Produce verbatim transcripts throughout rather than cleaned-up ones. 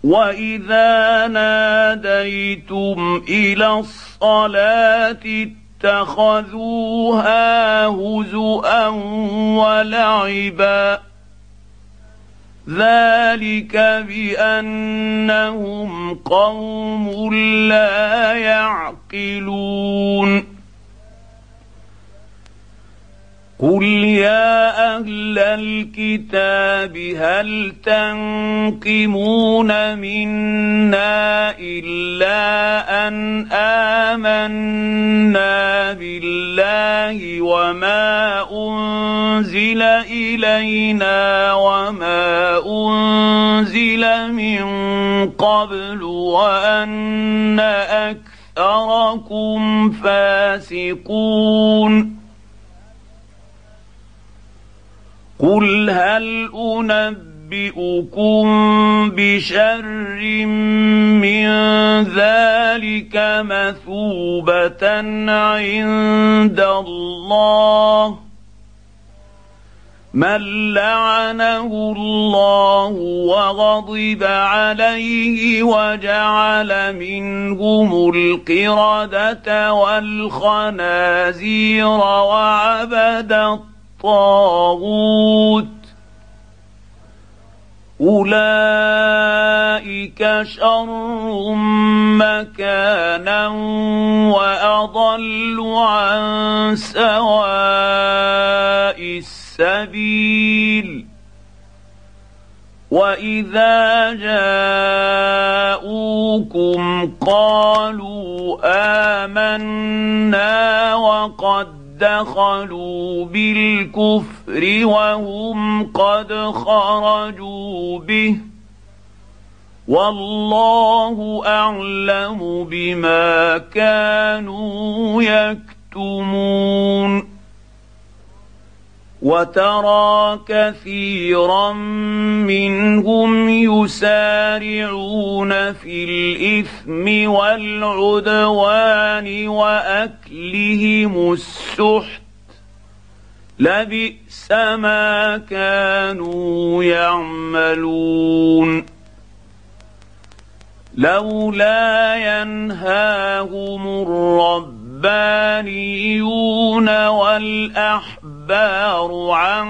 وإذا ناديتم إلى الصلاة اتخذوها هزؤا ولعبا ذلك بأنهم قوم لا يعقلون قل يا أهل الكتاب هل تنقمون منا إلا أن آمنا بالله وما أنزل إلينا وما أنزل من قبل وأن أكثركم فاسقون قل هل أنبئكم بشر من ذلك مثوبة عند الله من لعنه الله وغضب عليه وجعل منهم القردة والخنازير وعبد الطاغوت أولئك شر مكانا وأضل عن سواء السبيل وإذا جاءوكم قالوا آمنا وقد دخلوا بالكفر وهم قد خرجوا به والله أعلم بما كانوا يكتمون وترى كثيرا منهم يسارعون في الإثم والعدوان وأكلهم السحت لبئس ما كانوا يعملون لولا ينهاهم الربانيون والأحبار عن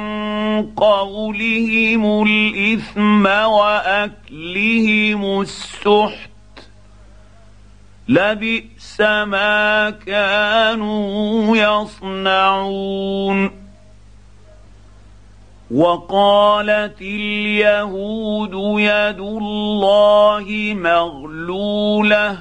قولهم الإثم وأكلهم السحت لبئس ما كانوا يصنعون وقالت اليهود يد الله مغلولة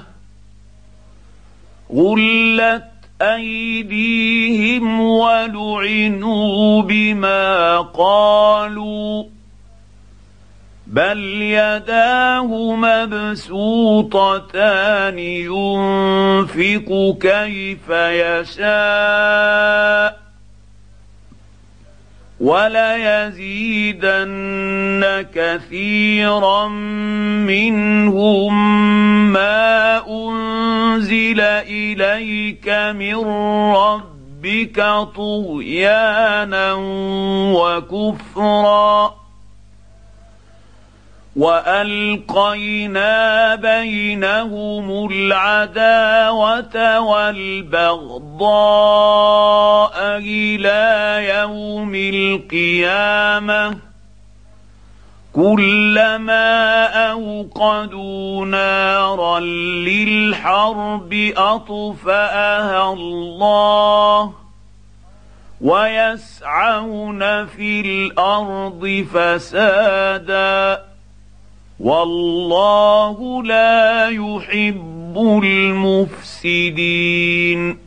غلت أيديهم ولعنوا بما قالوا بل يداه مبسوطتان ينفق كيف يشاء وليزيدن كثيرا منهم ما أنزل إليك من ربك طغيانا وكفرا وألقينا بينهم العداوة والبغضاء إلى يوم القيامة كلما أوقدوا نارا للحرب أطفأها الله ويسعون في الأرض فسادا والله لا يحب المفسدين